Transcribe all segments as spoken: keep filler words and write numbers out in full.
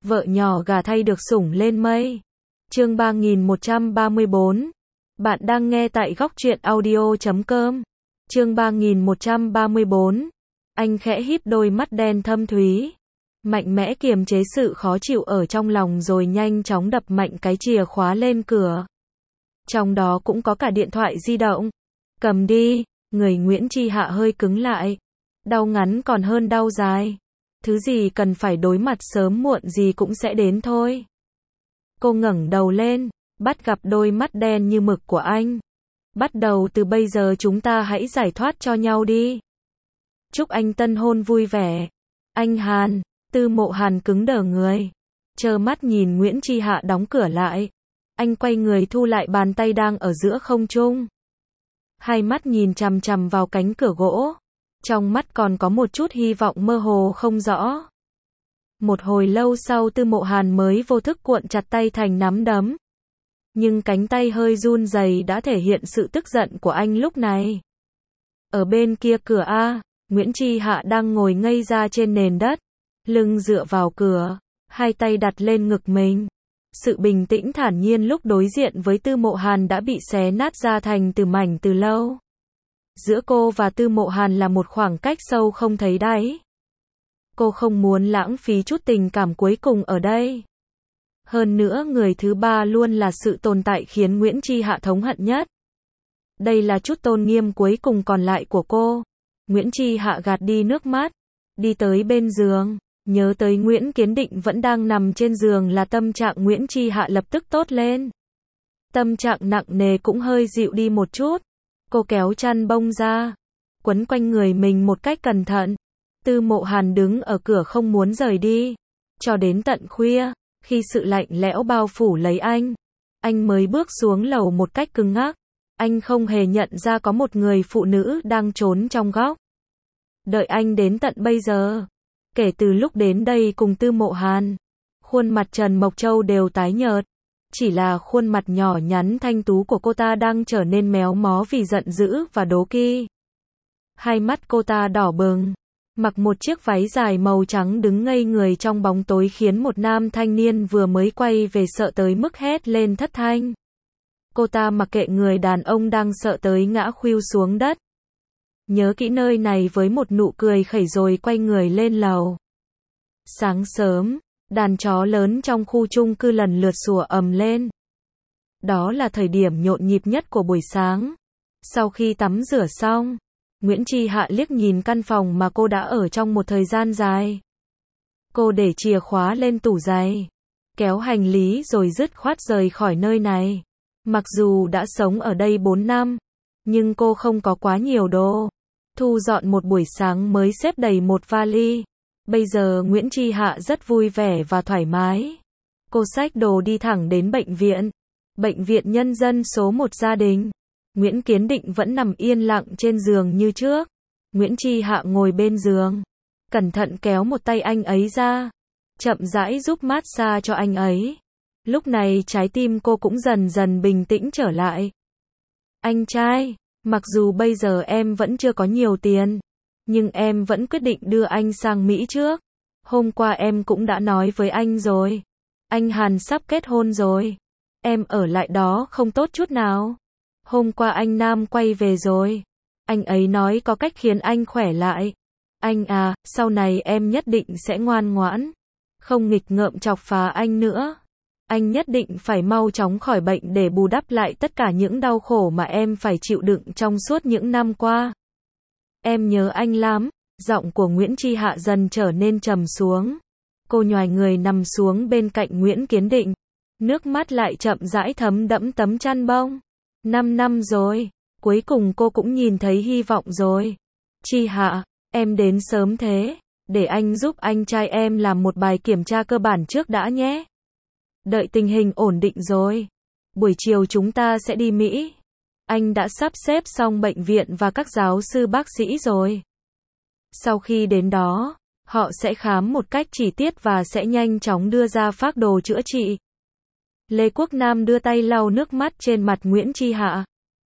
Vợ nhỏ gà thay được sủng lên mây. Chương ba nghìn một trăm ba mươi bốn. Bạn đang nghe tại góc truyện audio chấm com. Chương ba nghìn một trăm ba mươi bốn. Anh khẽ híp đôi mắt đen thâm thúy, mạnh mẽ kiềm chế sự khó chịu ở trong lòng rồi nhanh chóng đập mạnh cái chìa khóa lên cửa. Trong đó cũng có cả điện thoại di động. Cầm đi. Người Nguyễn Chi Hạ hơi cứng lại. Đau ngắn còn hơn đau dài. Thứ gì cần phải đối mặt sớm muộn gì cũng sẽ đến thôi. Cô ngẩng đầu lên, bắt gặp đôi mắt đen như mực của anh. Bắt đầu từ bây giờ chúng ta hãy giải thoát cho nhau đi. Chúc anh tân hôn vui vẻ. Anh Hàn. Tư Mộ Hàn cứng đờ người, trơ mắt nhìn Nguyễn Chi Hạ đóng cửa lại. Anh quay người thu lại bàn tay đang ở giữa không trung. Hai mắt nhìn chằm chằm vào cánh cửa gỗ. Trong mắt còn có một chút hy vọng mơ hồ không rõ. Một hồi lâu sau Tư Mộ Hàn mới vô thức cuộn chặt tay thành nắm đấm. Nhưng cánh tay hơi run rẩy đã thể hiện sự tức giận của anh lúc này. Ở bên kia cửa A, Nguyễn Chi Hạ đang ngồi ngây ra trên nền đất, lưng dựa vào cửa, hai tay đặt lên ngực mình. Sự bình tĩnh thản nhiên lúc đối diện với Tư Mộ Hàn đã bị xé nát ra thành từ mảnh từ lâu. Giữa cô và Tư Mộ Hàn là một khoảng cách sâu không thấy đáy. Cô không muốn lãng phí chút tình cảm cuối cùng ở đây. Hơn nữa người thứ ba luôn là sự tồn tại khiến Nguyễn Chi Hạ thống hận nhất. Đây là chút tôn nghiêm cuối cùng còn lại của cô. Nguyễn Chi Hạ gạt đi nước mắt, đi tới bên giường, nhớ tới Nguyễn Kiến Định vẫn đang nằm trên giường là tâm trạng Nguyễn Chi Hạ lập tức tốt lên. Tâm trạng nặng nề cũng hơi dịu đi một chút. Cô kéo chăn bông ra, quấn quanh người mình một cách cẩn thận. Tư Mộ Hàn đứng ở cửa không muốn rời đi. Cho đến tận khuya, khi sự lạnh lẽo bao phủ lấy anh, anh mới bước xuống lầu một cách cứng ngắc. Anh không hề nhận ra có một người phụ nữ đang trốn trong góc. Đợi anh đến tận bây giờ. Kể từ lúc đến đây cùng Tư Mộ Hàn, khuôn mặt Trần Mộc Châu đều tái nhợt. Chỉ là khuôn mặt nhỏ nhắn thanh tú của cô ta đang trở nên méo mó vì giận dữ và đố kỵ. Hai mắt cô ta đỏ bừng, mặc một chiếc váy dài màu trắng đứng ngây người trong bóng tối khiến một nam thanh niên vừa mới quay về sợ tới mức hét lên thất thanh. Cô ta mặc kệ người đàn ông đang sợ tới ngã khuỵu xuống đất. Nhớ kỹ nơi này với một nụ cười khẩy rồi quay người lên lầu. Sáng sớm, đàn chó lớn trong khu chung cư lần lượt sủa ầm lên. Đó là thời điểm nhộn nhịp nhất của buổi sáng. Sau khi tắm rửa xong, Nguyễn Chi Hạ liếc nhìn căn phòng mà cô đã ở trong một thời gian dài. Cô để chìa khóa lên tủ giày, kéo hành lý rồi dứt khoát rời khỏi nơi này. Mặc dù đã sống ở đây bốn năm, nhưng cô không có quá nhiều đồ. Thu dọn một buổi sáng mới xếp đầy một vali. Bây giờ Nguyễn Chi Hạ rất vui vẻ và thoải mái. Cô xách đồ đi thẳng đến bệnh viện. Bệnh viện Nhân dân số một gia đình. Nguyễn Kiến Định vẫn nằm yên lặng trên giường như trước. Nguyễn Chi Hạ ngồi bên giường, cẩn thận kéo một tay anh ấy ra, chậm rãi giúp massage cho anh ấy. Lúc này trái tim cô cũng dần dần bình tĩnh trở lại. Anh trai, mặc dù bây giờ em vẫn chưa có nhiều tiền, nhưng em vẫn quyết định đưa anh sang Mỹ trước. Hôm qua em cũng đã nói với anh rồi. Anh Hàn sắp kết hôn rồi. Em ở lại đó không tốt chút nào. Hôm qua anh Nam quay về rồi. Anh ấy nói có cách khiến anh khỏe lại. Anh à, sau này em nhất định sẽ ngoan ngoãn, không nghịch ngợm chọc phá anh nữa. Anh nhất định phải mau chóng khỏi bệnh để bù đắp lại tất cả những đau khổ mà em phải chịu đựng trong suốt những năm qua. Em nhớ anh lắm. Giọng của Nguyễn Chi Hạ dần trở nên trầm xuống. Cô nhoài người nằm xuống bên cạnh Nguyễn Kiến Định. Nước mắt lại chậm rãi thấm đẫm tấm chăn bông. Năm năm rồi, cuối cùng cô cũng nhìn thấy hy vọng rồi. Chi Hạ, em đến sớm thế, để anh giúp anh trai em làm một bài kiểm tra cơ bản trước đã nhé. Đợi tình hình ổn định rồi, buổi chiều chúng ta sẽ đi Mỹ. Anh đã sắp xếp xong bệnh viện và các giáo sư bác sĩ rồi. Sau khi đến đó, họ sẽ khám một cách chi tiết và sẽ nhanh chóng đưa ra phác đồ chữa trị. Lê Quốc Nam đưa tay lau nước mắt trên mặt Nguyễn Chi Hạ.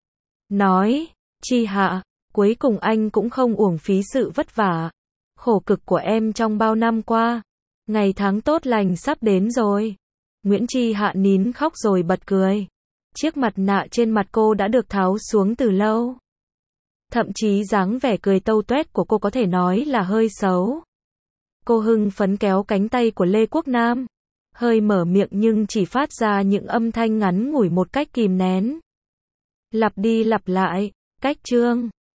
Nói, Chi Hạ, cuối cùng anh cũng không uổng phí sự vất vả, khổ cực của em trong bao năm qua. Ngày tháng tốt lành sắp đến rồi. Nguyễn Chi Hạ nín khóc rồi bật cười. Chiếc mặt nạ trên mặt cô đã được tháo xuống từ lâu. Thậm chí dáng vẻ cười tâu tuét của cô có thể nói là hơi xấu. Cô hưng phấn kéo cánh tay của Lê Quốc Nam. Hơi mở miệng nhưng chỉ phát ra những âm thanh ngắn ngủi một cách kìm nén. Lặp đi lặp lại, cách chương.